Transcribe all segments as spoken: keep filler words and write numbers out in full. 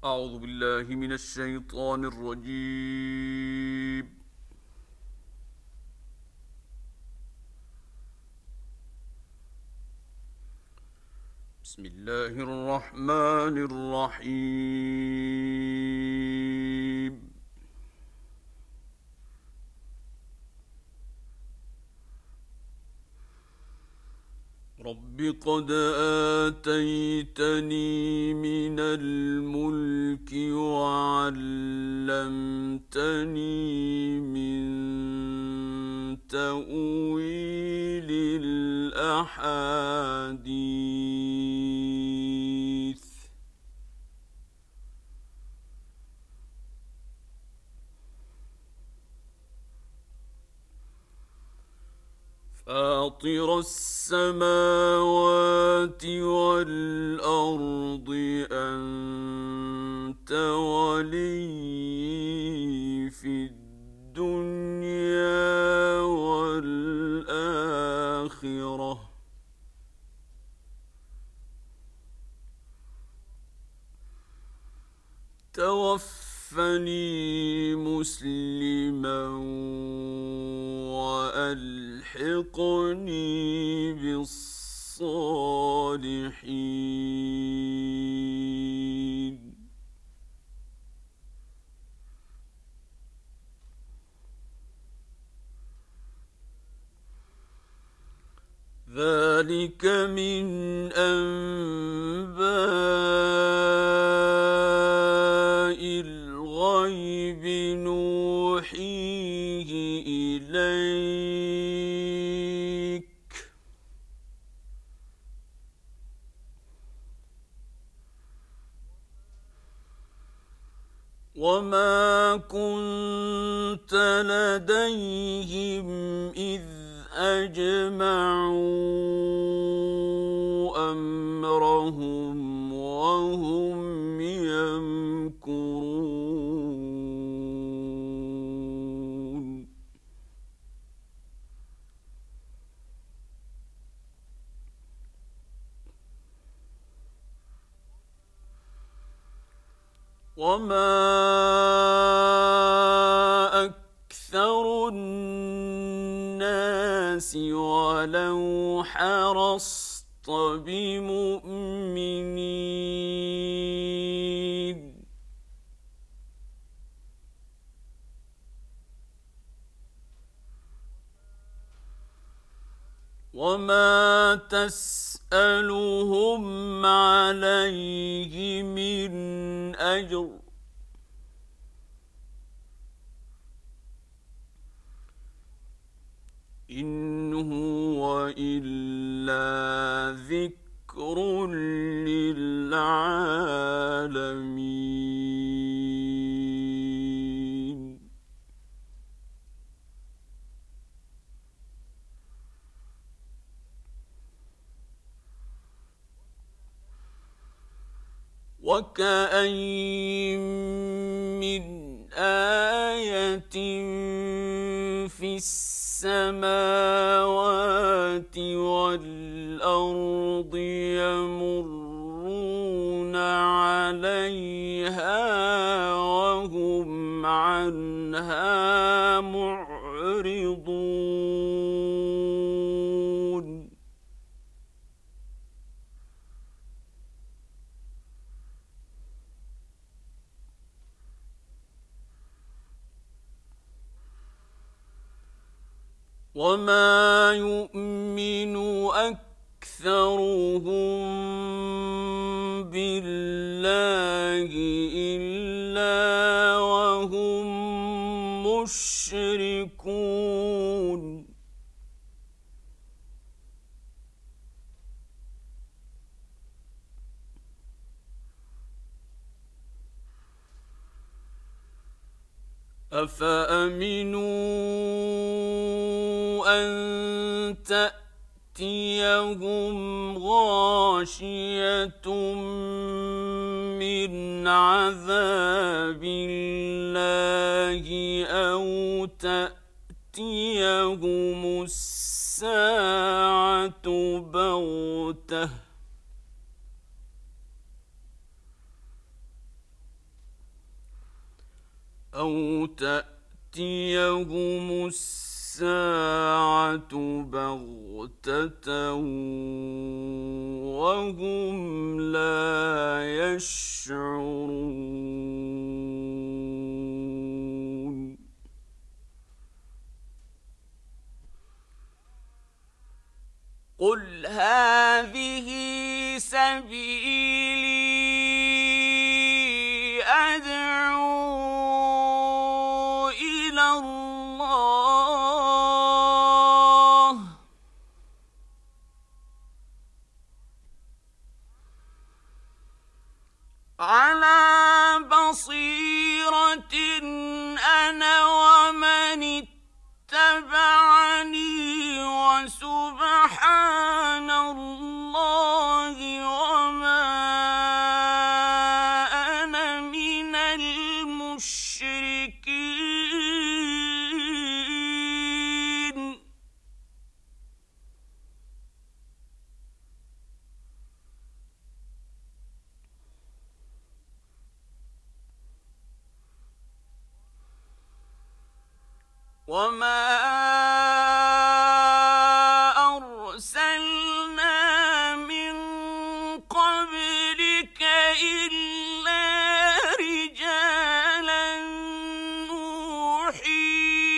أعوذ بالله من الشيطان الرجيم. بسم الله الرحمن الرحيم. رب قد آتيتني من الملك وعلمتني من تأويل الأحاديث فاطر السماوات والأرض أنت ولي في الدنيا والآخرة توفني مسلما وألحقني بالصالحين. ذلك من أنباء الغيب نوحيه إليك وما كنت لديهم إذ أجمعوا أمرهم وهم يمكرون. وما أكثر الناس ولو حرصت بمؤمنين. وما تسألهم عليه من أجر إن هو إلا ذكر للعالمين. وكأين من آية في السماوات والأرض يمرون عليها وهم عنها معرضون. وما يؤمن أكثرهم بالله إلا وهم مشركون. أفأمنوا أن تأتيهم غاشية من عذاب الله أو تأتيهم الساعة بغتة أو تأتيهم الساعة بغتة وهم لا يشعرون. قل هذه سبيلي أدعو إلى الله على بصيرة أنا ومن اتبعني وسبحان الله وما أنا من المشركين. وما أرسلنا من قبلك إلا رجالا نوحي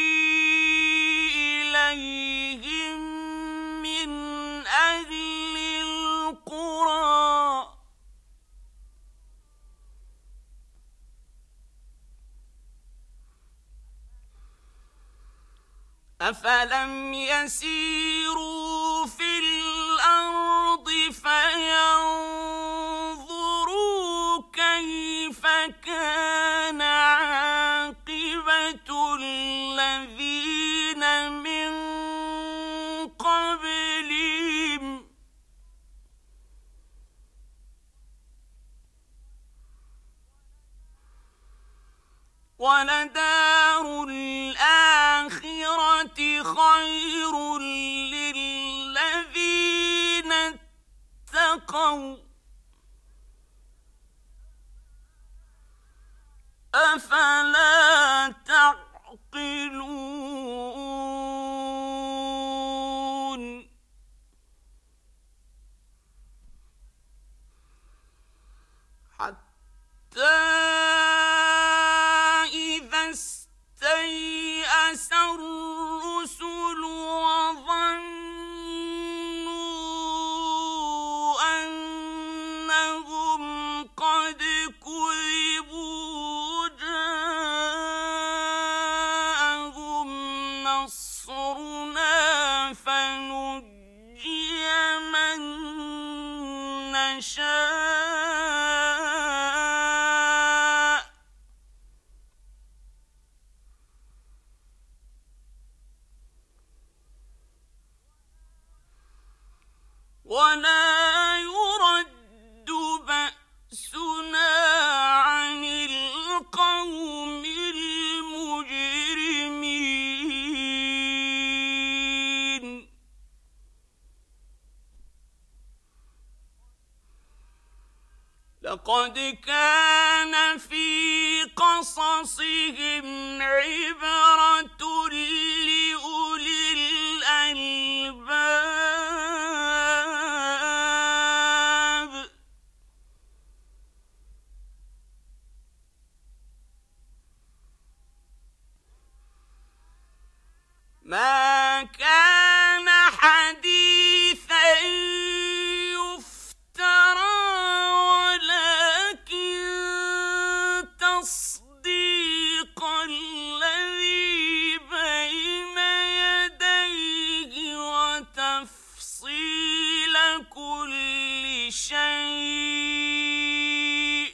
إليهم من أهل القرى أفلم يسيروا في الأرض فينظروا كيف كان عاقبة الذين من قبلهم ولدار الآخرة خير للذين اتقوا أفلا تعقلون. حتى إذا استيأس الرسل وظنوا أنهم قد كذبوا جاءهم نصرنا فنجي من نشاء ولا يرد بأسنا عن القوم المجرمين. لقد كان في قصصهم عبرة لأولي الألباب. ما كان حديثا يفترى ولكن تصديق الذي بين يديه وتفصيل كل شيء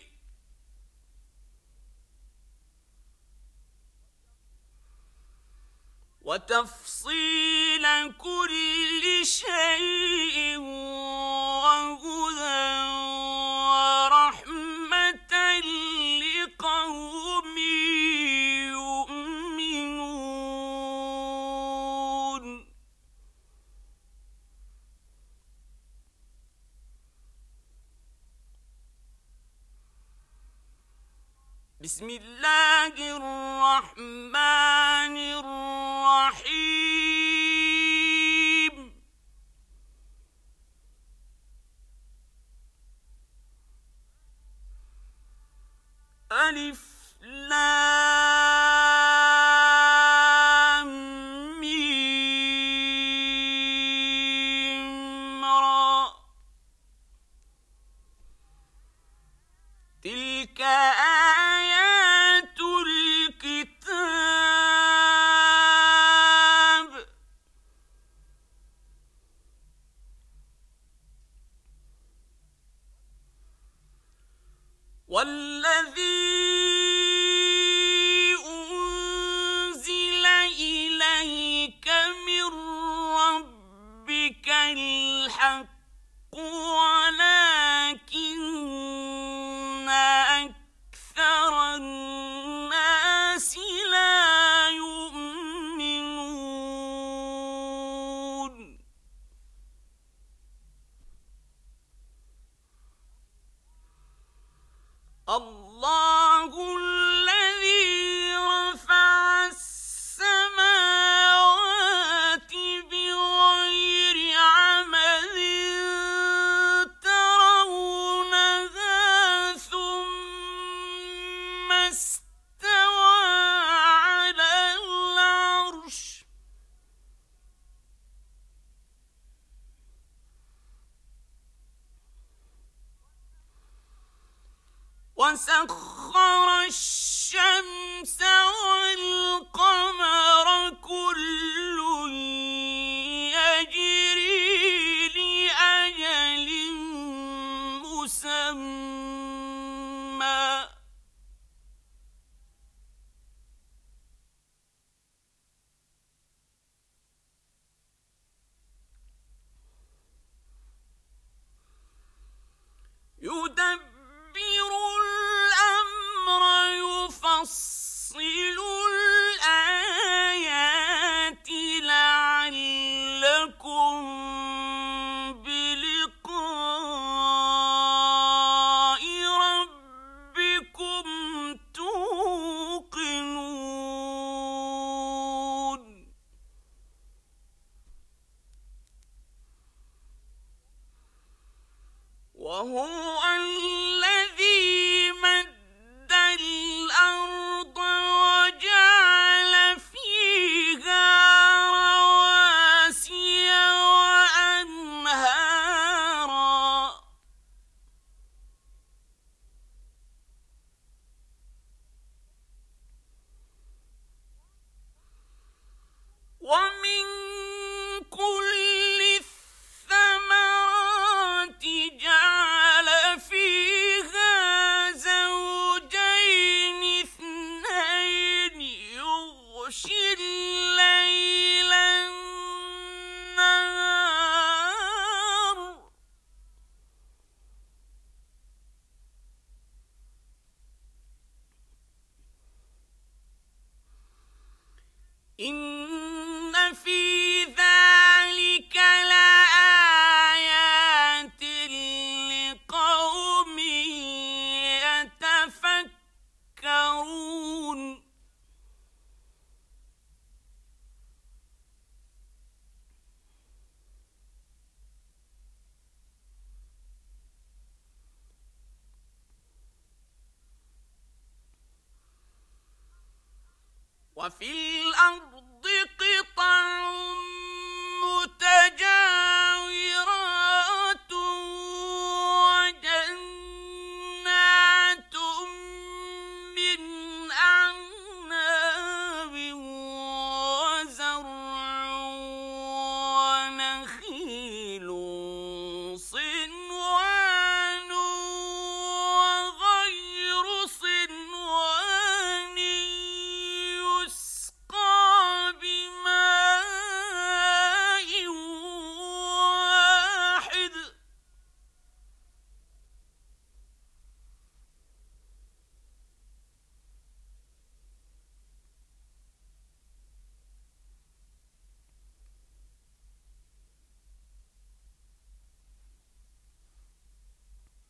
وتفصيل كل شيء وهدى ورحمة لقوم يؤمنون. بسم الله الرحمن الرحمن الرحيم ألف لام ميم را تلك آيات الكتاب والذي أنزل إليك من ربك الحق ولكن أكثر الناس لا يؤمنون الله الذي رفع السماوات بغير عمد ترونها ثم استوى على العرش وسخر الشمس والقمر كل يجري لأجل مسمى يدبر الأمر يفصل الآيات لعلكم بلقاء ربكم توقنون وهو الذي مد الأرض وجعل فيها رواسي وأنهارا ومن كل الثمرات جعل فيها زوجين اثنين يغشي الليل النهار إن في ذلك لآيات لقوم يتفكرون وفي الأرض قطع متجاورات وجنات من أعناب وزرع ونخيل صنوان وغير صنوان يسقى بماء واحد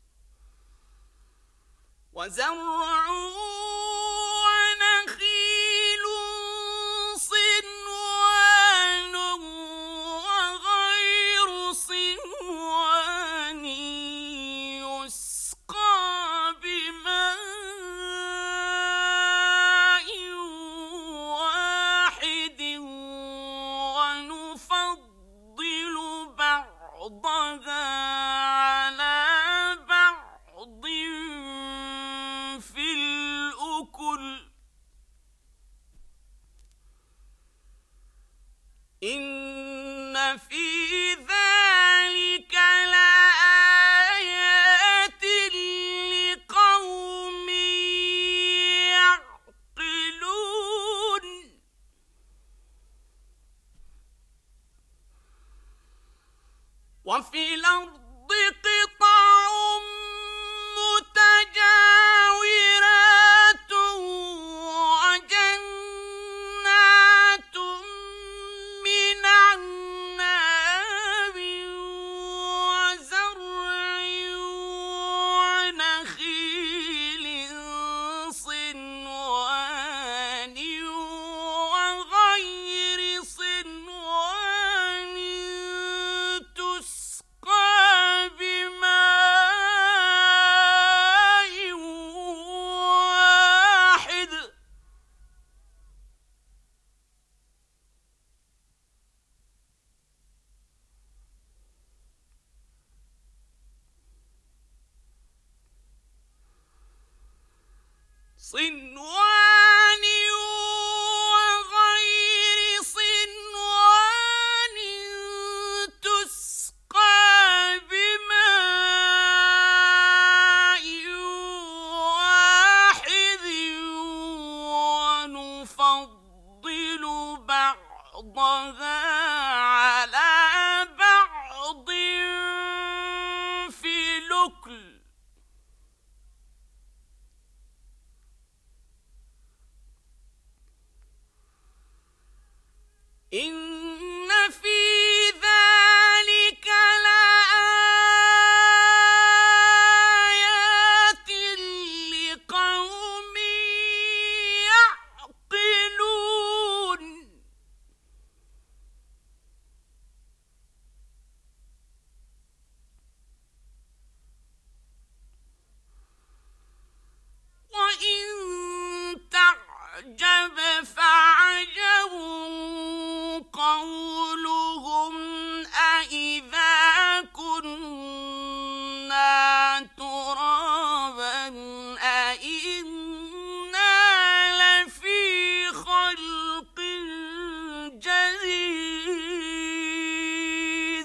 وزرع ونخيل وفي الأرض قطع متجاورات وجنات من أعناب وزرع ونخيل صنوان وغير صنوان تسقى بماء واحد صنوان وغير صنوان تسقى بماء واحد ونفضل بعضها على بعض في الأكل إن في ذلك لآيات لقوم يعقلون وإن تعجب فعجب قولهم أإذا كنا ترابا أإنا لفي خلق جديد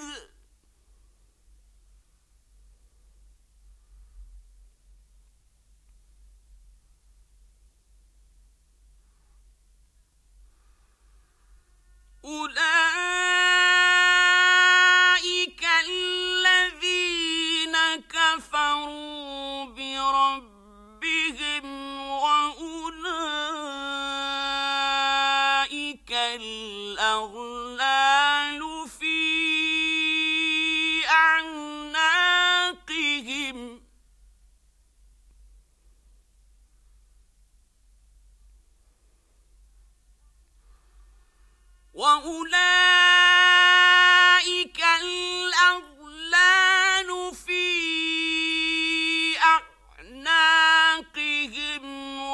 أولئك الذين كفروا بربهم وأولئك الأغلال في أعناقهم وأولئك الأغلال في أعناقهم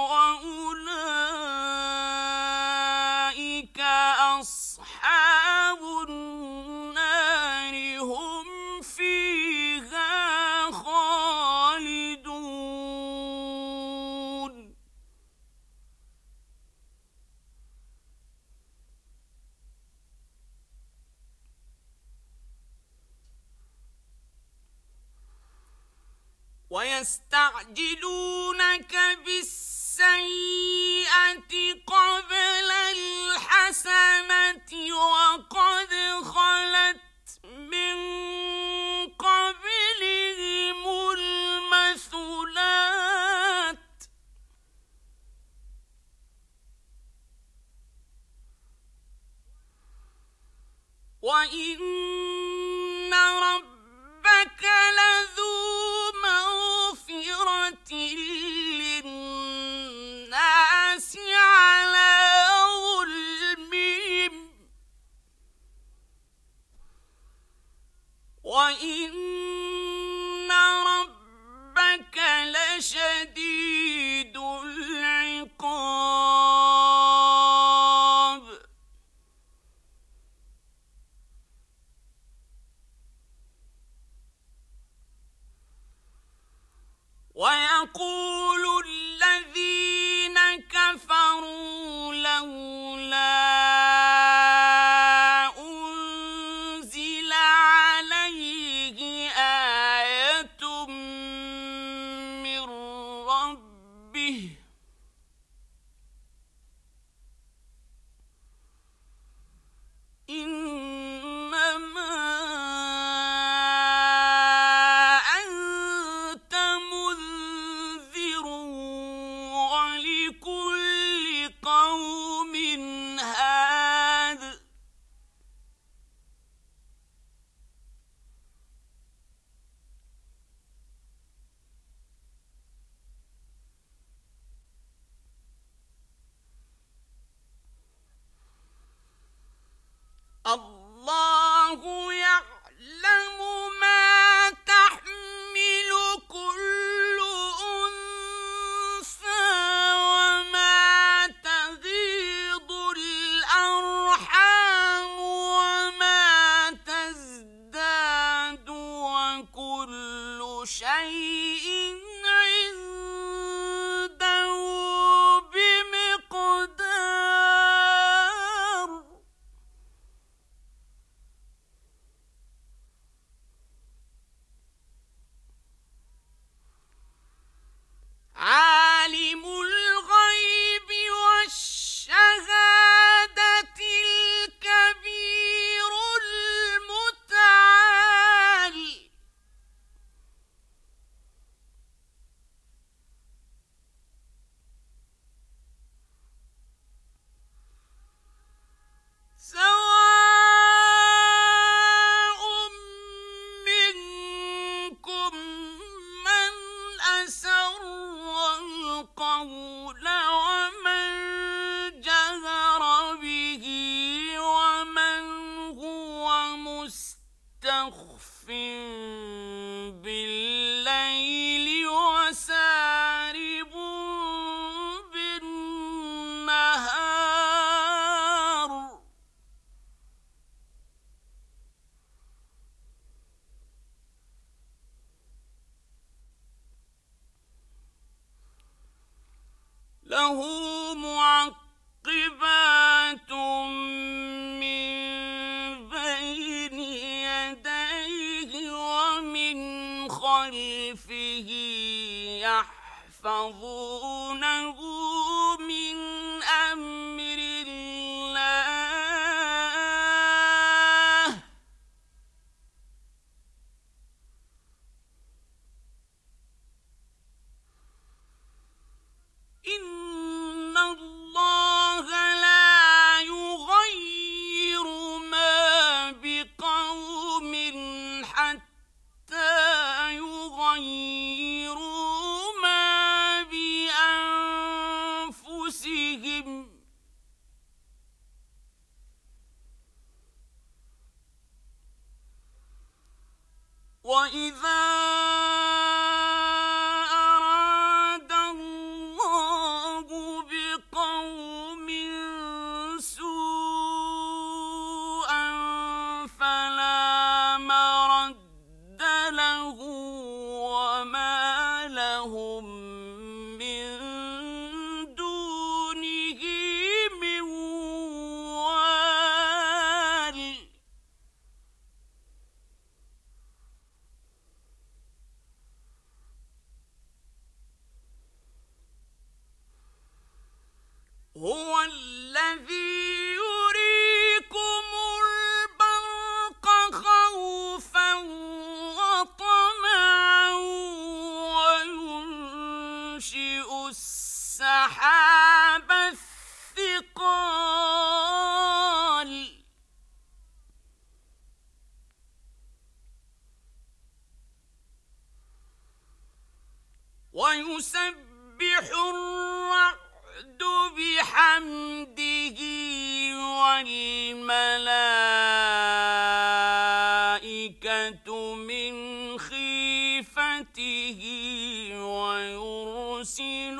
وأولئك أصحاب النار هم فيها خالدون ويستعجلونك بالسيئة قبل الحسنة وقد خلت من قبلهم المثلات وإن ربك لذو مغفرة للناس على ظلمهم وإن ربك لشديد العقاب ويقول الذين كفروا لولا أنزل عليه آية من ربه إنما له معقبات من بين يديه ومن خلفه يحفظونه من أمر الله إن الله لا يغير ما بقوم حتى يغيروا ما بأنفسهم وإذا أراد الله بقوم سوءا فلا مرد له وما لهم من دونه من وال هو الذي يريكم البرق خوفا وطمعا وينشئ السحاب الثقال ويسبح الرعد بحمده والملائكة من خيفته ويرسل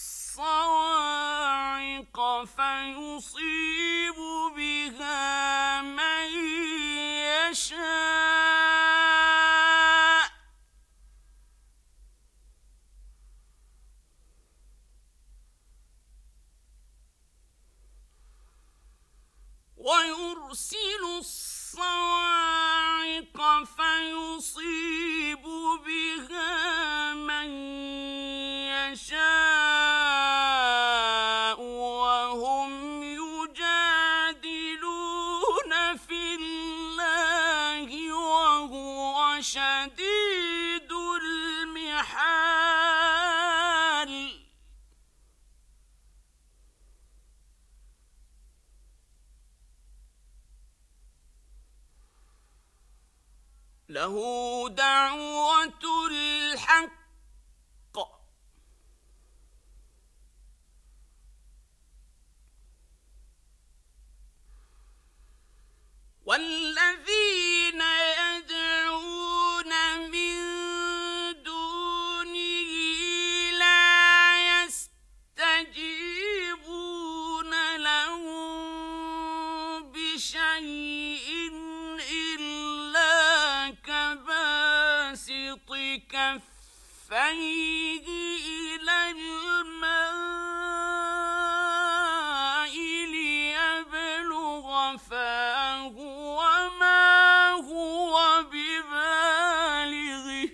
الصواعق فيصيب بها من يشاء ويرسل الصواعق فيصيب بها من يشاء وهم يجادلون في الله وهو شديد المحال له دعوة الحق والذين يدعون من دونه لا يستجيبون لهم بشيء إلا كباسط كفيه إلى الماء ليبلغ فاه وما هو ببالغه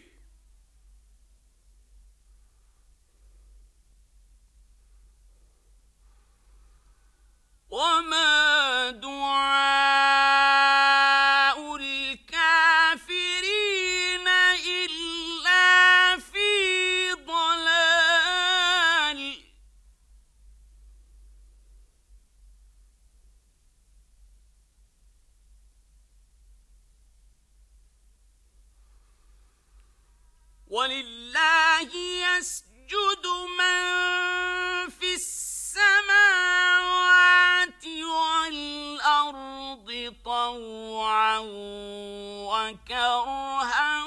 وما دعاء الكافرين إلا في ضلال ولله يسجد من في السماوات والأرض طوعا وكرها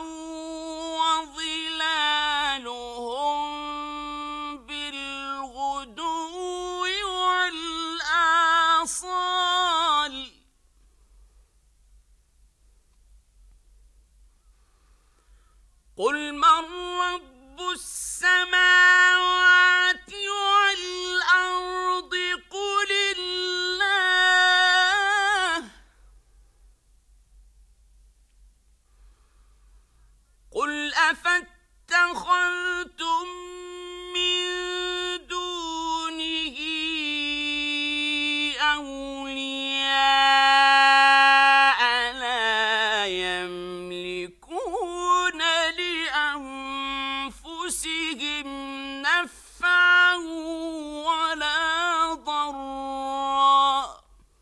وظلالهم بالغدو والآصال قل من رب السماوات أنفسهم نفعا ولا ضرا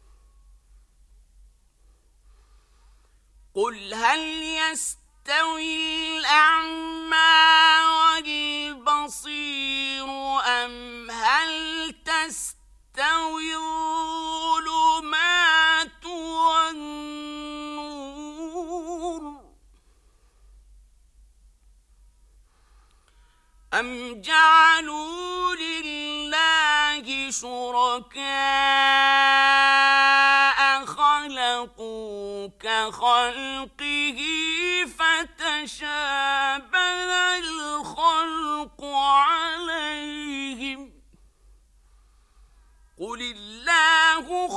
قل هل يستوي الأعمى والبصير أم هل تستوي الظلمات والنور أم جعلوا لله شركاء خلقوا كخلقه فتشابه الخلق عليهم قل الله